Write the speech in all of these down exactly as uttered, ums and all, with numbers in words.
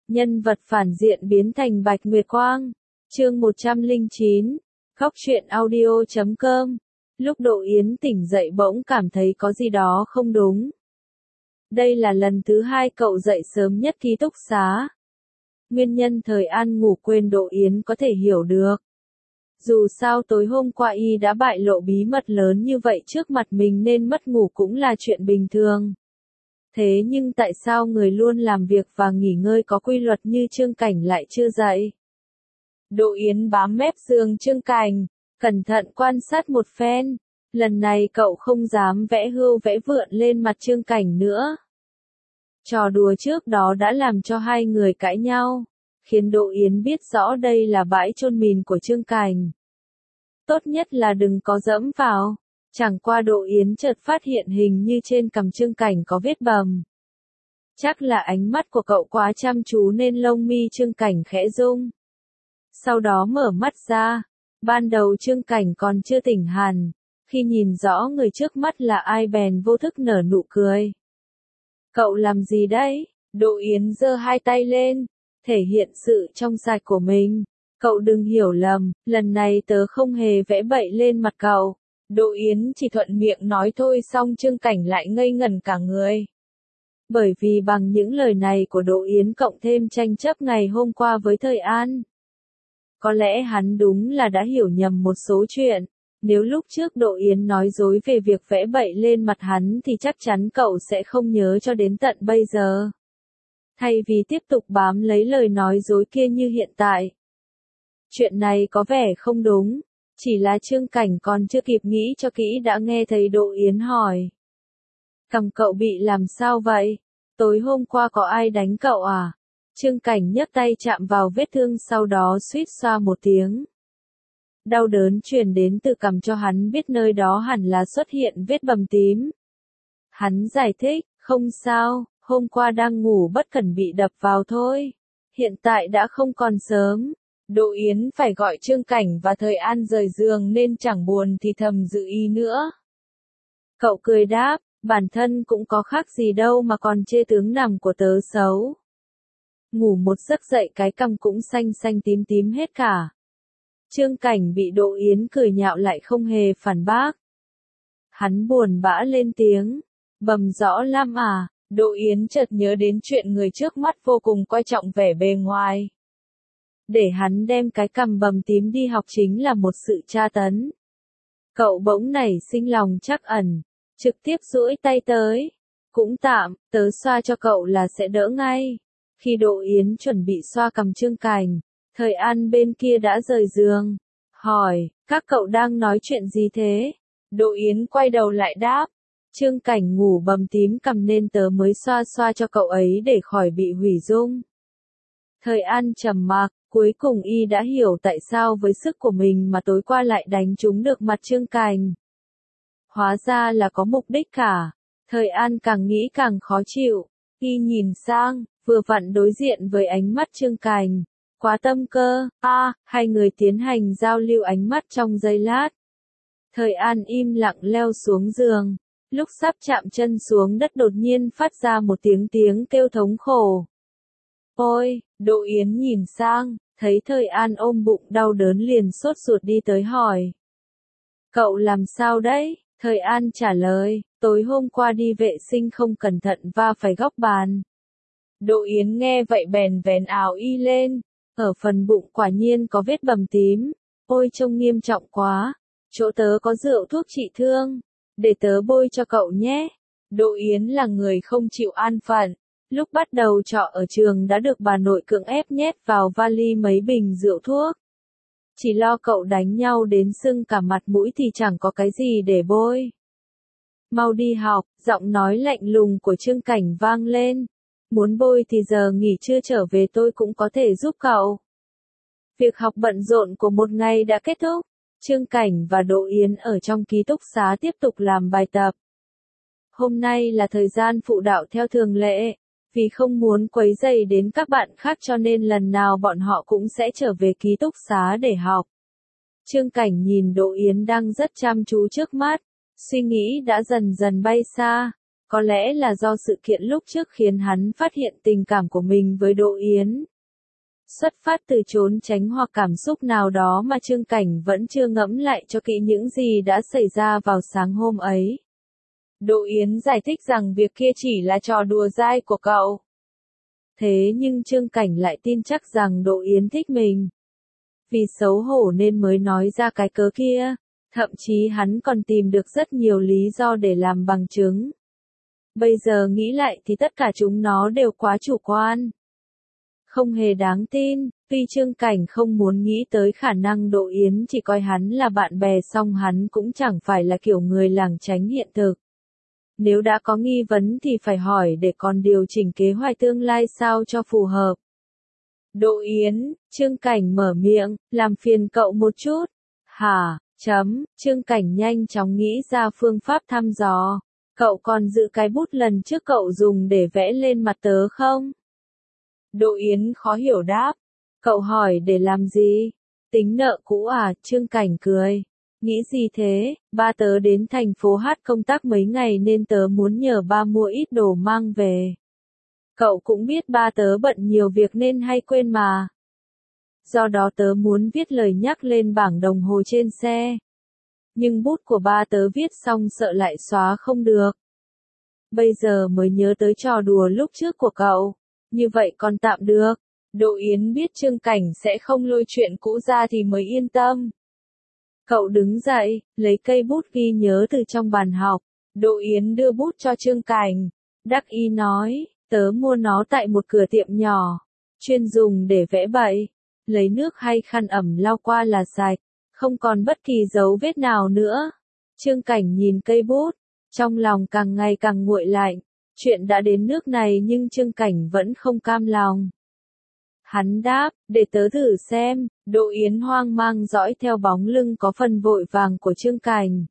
Nhân vật phản diện biến thành Bạch Nguyệt Quang. Chương một trăm lẻ chín. Góc truyện audio chấm com. Lúc Độ Yến tỉnh dậy bỗng cảm thấy có gì đó không đúng. Đây là lần thứ hai cậu dậy sớm nhất ký túc xá. Nguyên nhân thời An ngủ quên Độ Yến có thể hiểu được. Dù sao tối hôm qua y đã bại lộ bí mật lớn như vậy trước mặt mình nên mất ngủ cũng là chuyện bình thường. Thế nhưng tại sao người luôn làm việc và nghỉ ngơi có quy luật như Trương Cảnh lại chưa dậy? Độ Yến bám mép giường Trương Cảnh, cẩn thận quan sát một phen. Lần này cậu không dám vẽ hươu vẽ vượn lên mặt Trương Cảnh nữa. Trò đùa trước đó đã làm cho hai người cãi nhau, khiến Độ Yến biết rõ đây là bãi chôn mìn của Trương Cảnh. Tốt nhất là đừng có dẫm vào. Chẳng qua Độ Yến chợt phát hiện hình như trên cằm Trương Cảnh có vết bầm. Chắc là ánh mắt của cậu quá chăm chú nên lông mi Trương Cảnh khẽ rung. Sau đó mở mắt ra. Ban đầu Trương Cảnh còn chưa tỉnh hẳn. Khi nhìn rõ người trước mắt là ai bèn vô thức nở nụ cười. Cậu làm gì đấy? Độ Yến giơ hai tay lên, thể hiện sự trong sạch của mình. Cậu đừng hiểu lầm, lần này tớ không hề vẽ bậy lên mặt cậu. Độ Yến chỉ thuận miệng nói thôi xong Trương Cảnh lại ngây ngẩn cả người. Bởi vì bằng những lời này của Độ Yến cộng thêm tranh chấp ngày hôm qua với Thời An. Có lẽ hắn đúng là đã hiểu nhầm một số chuyện. Nếu lúc trước Độ Yến nói dối về việc vẽ bậy lên mặt hắn thì chắc chắn cậu sẽ không nhớ cho đến tận bây giờ. Thay vì tiếp tục bám lấy lời nói dối kia như hiện tại. Chuyện này có vẻ không đúng. Chỉ là Trương Cảnh còn chưa kịp nghĩ cho kỹ đã nghe thấy Độ Yến hỏi. Cằm cậu bị làm sao vậy? Tối hôm qua có ai đánh cậu à? Trương Cảnh nhấc tay chạm vào vết thương sau đó suýt xoa một tiếng. Đau đớn truyền đến từ cằm cho hắn biết nơi đó hẳn là xuất hiện vết bầm tím. Hắn giải thích, không sao, hôm qua đang ngủ bất cẩn bị đập vào thôi. Hiện tại đã không còn sớm. Độ Yến phải gọi Trương Cảnh và Thời An rời giường nên chẳng buồn thì thầm dự ý nữa. Cậu cười đáp, bản thân cũng có khác gì đâu mà còn chê tướng nằm của tớ xấu. Ngủ một giấc dậy cái cằm cũng xanh xanh tím tím hết cả. Trương Cảnh bị Độ Yến cười nhạo lại không hề phản bác. Hắn buồn bã lên tiếng, bầm rõ lắm à? Độ Yến chợt nhớ đến chuyện người trước mắt vô cùng coi trọng vẻ bề ngoài. Để hắn đem cái cằm bầm tím đi học chính là một sự tra tấn. Cậu bỗng nảy sinh lòng trắc ẩn, trực tiếp duỗi tay tới. Cũng tạm, tớ xoa cho cậu là sẽ đỡ ngay. Khi Độ Yến chuẩn bị xoa cằm Trương Cảnh, Thời An bên kia đã rời giường. Hỏi, các cậu đang nói chuyện gì thế? Độ Yến quay đầu lại đáp. Trương Cảnh ngủ bầm tím cằm nên tớ mới xoa xoa cho cậu ấy để khỏi bị hủy dung. Thời An trầm mặc, cuối cùng y đã hiểu tại sao với sức của mình mà tối qua lại đánh trúng được mặt Trương Cảnh. Hóa ra là có mục đích cả. Thời An càng nghĩ càng khó chịu. Y nhìn sang, vừa vặn đối diện với ánh mắt Trương Cảnh. Quá tâm cơ, a, à, hai người tiến hành giao lưu ánh mắt trong giây lát. Thời An im lặng leo xuống giường. Lúc sắp chạm chân xuống đất đột nhiên phát ra một tiếng tiếng kêu thống khổ. Ôi, Độ Yến nhìn sang, thấy Thời An ôm bụng đau đớn liền sốt ruột đi tới hỏi. Cậu làm sao đấy? Thời An trả lời, tối hôm qua đi vệ sinh không cẩn thận va phải góc bàn. Độ Yến nghe vậy bèn vén áo y lên, ở phần bụng quả nhiên có vết bầm tím. Ôi trông nghiêm trọng quá, chỗ tớ có rượu thuốc trị thương, để tớ bôi cho cậu nhé. Độ Yến là người không chịu an phận. Lúc bắt đầu trọ ở trường đã được bà nội cưỡng ép nhét vào vali mấy bình rượu thuốc. Chỉ lo cậu đánh nhau đến sưng cả mặt mũi thì chẳng có cái gì để bôi. Mau đi học, giọng nói lạnh lùng của Trương Cảnh vang lên. Muốn bôi thì giờ nghỉ trưa trở về tôi cũng có thể giúp cậu. Việc học bận rộn của một ngày đã kết thúc. Trương Cảnh và Độ Yến ở trong ký túc xá tiếp tục làm bài tập. Hôm nay là thời gian phụ đạo theo thường lệ. Vì không muốn quấy rầy đến các bạn khác cho nên lần nào bọn họ cũng sẽ trở về ký túc xá để học. Trương Cảnh nhìn Độ Yến đang rất chăm chú trước mắt, suy nghĩ đã dần dần bay xa. Có lẽ là do sự kiện lúc trước khiến hắn phát hiện tình cảm của mình với Đỗ Yến. Xuất phát từ trốn tránh hoặc cảm xúc nào đó mà Trương Cảnh vẫn chưa ngẫm lại cho kỹ những gì đã xảy ra vào sáng hôm ấy. Đỗ Yến giải thích rằng việc kia chỉ là trò đùa dai của cậu. Thế nhưng Trương Cảnh lại tin chắc rằng Đỗ Yến thích mình. Vì xấu hổ nên mới nói ra cái cớ kia, thậm chí hắn còn tìm được rất nhiều lý do để làm bằng chứng. Bây giờ nghĩ lại thì tất cả chúng nó đều quá chủ quan. Không hề đáng tin, tuy Trương Cảnh không muốn nghĩ tới khả năng Đỗ Yến chỉ coi hắn là bạn bè song hắn cũng chẳng phải là kiểu người lảng tránh hiện thực. Nếu đã có nghi vấn thì phải hỏi để còn điều chỉnh kế hoạch tương lai sao cho phù hợp. Đỗ Yến, Trương Cảnh mở miệng, làm phiền cậu một chút. Hả, chấm, Trương Cảnh nhanh chóng nghĩ ra phương pháp thăm dò. Cậu còn giữ cái bút lần trước cậu dùng để vẽ lên mặt tớ không? Đỗ Yến khó hiểu đáp. Cậu hỏi để làm gì? Tính nợ cũ à? Trương Cảnh cười. Nghĩ gì thế? Ba tớ đến thành phố Hát công tác mấy ngày nên tớ muốn nhờ ba mua ít đồ mang về. Cậu cũng biết ba tớ bận nhiều việc nên hay quên mà. Do đó tớ muốn viết lời nhắc lên bảng đồng hồ trên xe. Nhưng bút của ba tớ viết xong sợ lại xóa không được. Bây giờ mới nhớ tới trò đùa lúc trước của cậu. Như vậy còn tạm được. Đỗ Yến biết Trương Cảnh sẽ không lôi chuyện cũ ra thì mới yên tâm. Cậu đứng dậy, lấy cây bút ghi nhớ từ trong bàn học. Đỗ Yến đưa bút cho Trương Cảnh. Đắc ý nói, tớ mua nó tại một cửa tiệm nhỏ. Chuyên dùng để vẽ bậy. Lấy nước hay khăn ẩm lau qua là sạch. Không còn bất kỳ dấu vết nào nữa. Trương Cảnh nhìn cây bút. Trong lòng càng ngày càng nguội lạnh. Chuyện đã đến nước này nhưng Trương Cảnh vẫn không cam lòng. Hắn đáp, để tớ thử xem. Đỗ Yến hoang mang dõi theo bóng lưng có phần vội vàng của Trương Cảnh.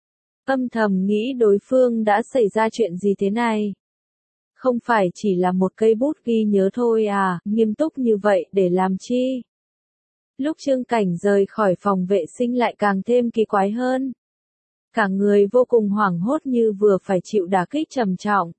Âm thầm nghĩ đối phương đã xảy ra chuyện gì thế này. Không phải chỉ là một cây bút ghi nhớ thôi à, nghiêm túc như vậy để làm chi? Lúc Trương Cảnh rời khỏi phòng vệ sinh lại càng thêm kỳ quái hơn. Cả người vô cùng hoảng hốt như vừa phải chịu đả kích trầm trọng.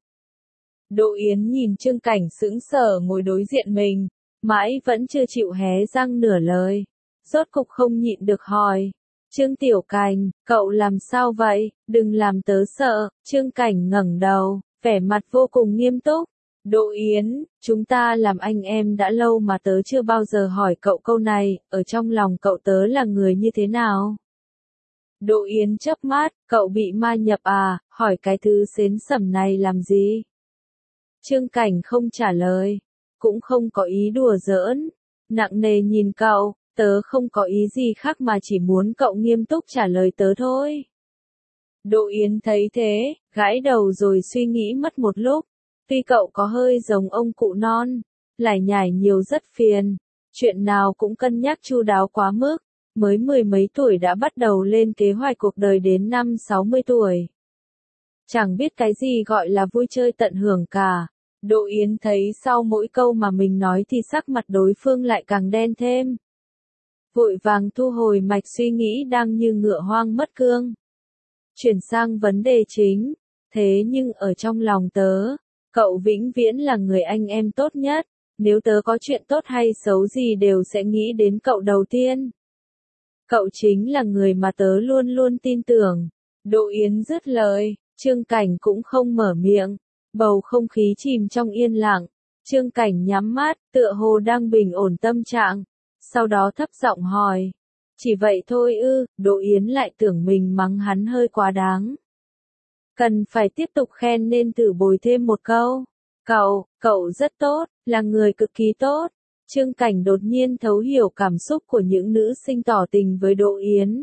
Đỗ Yến nhìn Trương Cảnh sững sờ ngồi đối diện mình, mãi vẫn chưa chịu hé răng nửa lời. Rốt cục không nhịn được hỏi. Trương Tiểu Cảnh, cậu làm sao vậy? Đừng làm tớ sợ. Trương Cảnh ngẩng đầu, vẻ mặt vô cùng nghiêm túc. Đỗ Yến, chúng ta làm anh em đã lâu mà tớ chưa bao giờ hỏi cậu câu này, ở trong lòng cậu tớ là người như thế nào? Đỗ Yến chớp mắt, cậu bị ma nhập à, hỏi cái thứ xến xẩm này làm gì? Trương Cảnh không trả lời, cũng không có ý đùa giỡn, nặng nề nhìn cậu, tớ không có ý gì khác mà chỉ muốn cậu nghiêm túc trả lời tớ thôi. Đỗ Yến thấy thế, gãi đầu rồi suy nghĩ mất một lúc, tuy cậu có hơi giống ông cụ non, lải nhải nhiều rất phiền, chuyện nào cũng cân nhắc chu đáo quá mức, mới mười mấy tuổi đã bắt đầu lên kế hoạch cuộc đời đến năm sáu mươi tuổi. Chẳng biết cái gì gọi là vui chơi tận hưởng cả. Đỗ Yến thấy sau mỗi câu mà mình nói thì sắc mặt đối phương lại càng đen thêm. Vội vàng thu hồi mạch suy nghĩ đang như ngựa hoang mất cương. Chuyển sang vấn đề chính. Thế nhưng ở trong lòng tớ, cậu vĩnh viễn là người anh em tốt nhất. Nếu tớ có chuyện tốt hay xấu gì đều sẽ nghĩ đến cậu đầu tiên. Cậu chính là người mà tớ luôn luôn tin tưởng. Đỗ Yến dứt lời, Trương Cảnh cũng không mở miệng. Bầu không khí chìm trong yên lặng. Trương Cảnh nhắm mắt, tựa hồ đang bình ổn tâm trạng. Sau đó thấp giọng hỏi. Chỉ vậy thôi ư? Đỗ Yến lại tưởng mình mắng hắn hơi quá đáng. Cần phải tiếp tục khen nên thử bồi thêm một câu. Cậu, cậu rất tốt, là người cực kỳ tốt. Trương Cảnh đột nhiên thấu hiểu cảm xúc của những nữ sinh tỏ tình với Đỗ Yến.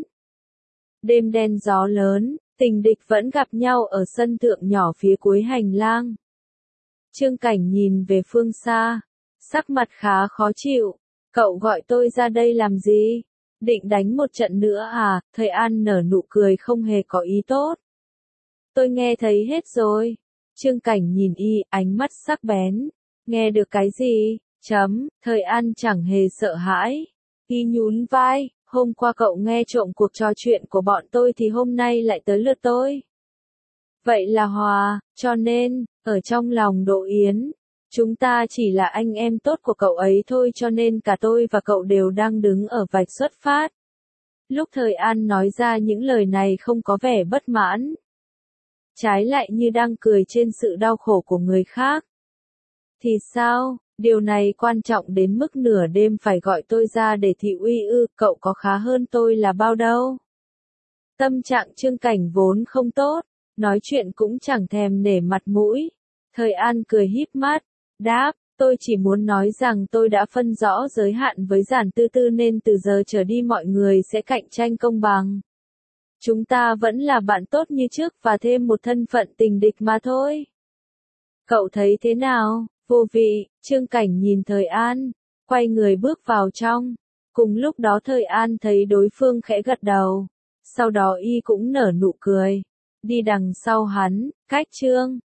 Đêm đen gió lớn, tình địch vẫn gặp nhau ở sân thượng nhỏ phía cuối hành lang. Trương Cảnh nhìn về phương xa, sắc mặt khá khó chịu. Cậu gọi tôi ra đây làm gì? Định đánh một trận nữa à? Thầy An nở nụ cười không hề có ý tốt. Tôi nghe thấy hết rồi. Trương Cảnh nhìn y, ánh mắt sắc bén. Nghe được cái gì? Chấm, Thời An chẳng hề sợ hãi. Y nhún vai, hôm qua cậu nghe trộm cuộc trò chuyện của bọn tôi thì hôm nay lại tới lượt tôi. Vậy là hòa, cho nên, ở trong lòng Đỗ Yến, chúng ta chỉ là anh em tốt của cậu ấy thôi cho nên cả tôi và cậu đều đang đứng ở vạch xuất phát. Lúc Thời An nói ra những lời này không có vẻ bất mãn. Trái lại như đang cười trên sự đau khổ của người khác. Thì sao, điều này quan trọng đến mức nửa đêm phải gọi tôi ra để thị uy ư, cậu có khá hơn tôi là bao đâu. Tâm trạng Trương Cảnh vốn không tốt, nói chuyện cũng chẳng thèm nể mặt mũi. Thời An cười híp mắt, đáp, tôi chỉ muốn nói rằng tôi đã phân rõ giới hạn với Giản Tư Tư nên từ giờ trở đi mọi người sẽ cạnh tranh công bằng. Chúng ta vẫn là bạn tốt như trước và thêm một thân phận tình địch mà thôi. Cậu thấy thế nào? Vô vị, Trương Cảnh nhìn Thời An, quay người bước vào trong. Cùng lúc đó Thời An thấy đối phương khẽ gật đầu. Sau đó y cũng nở nụ cười. Đi đằng sau hắn, cách Trương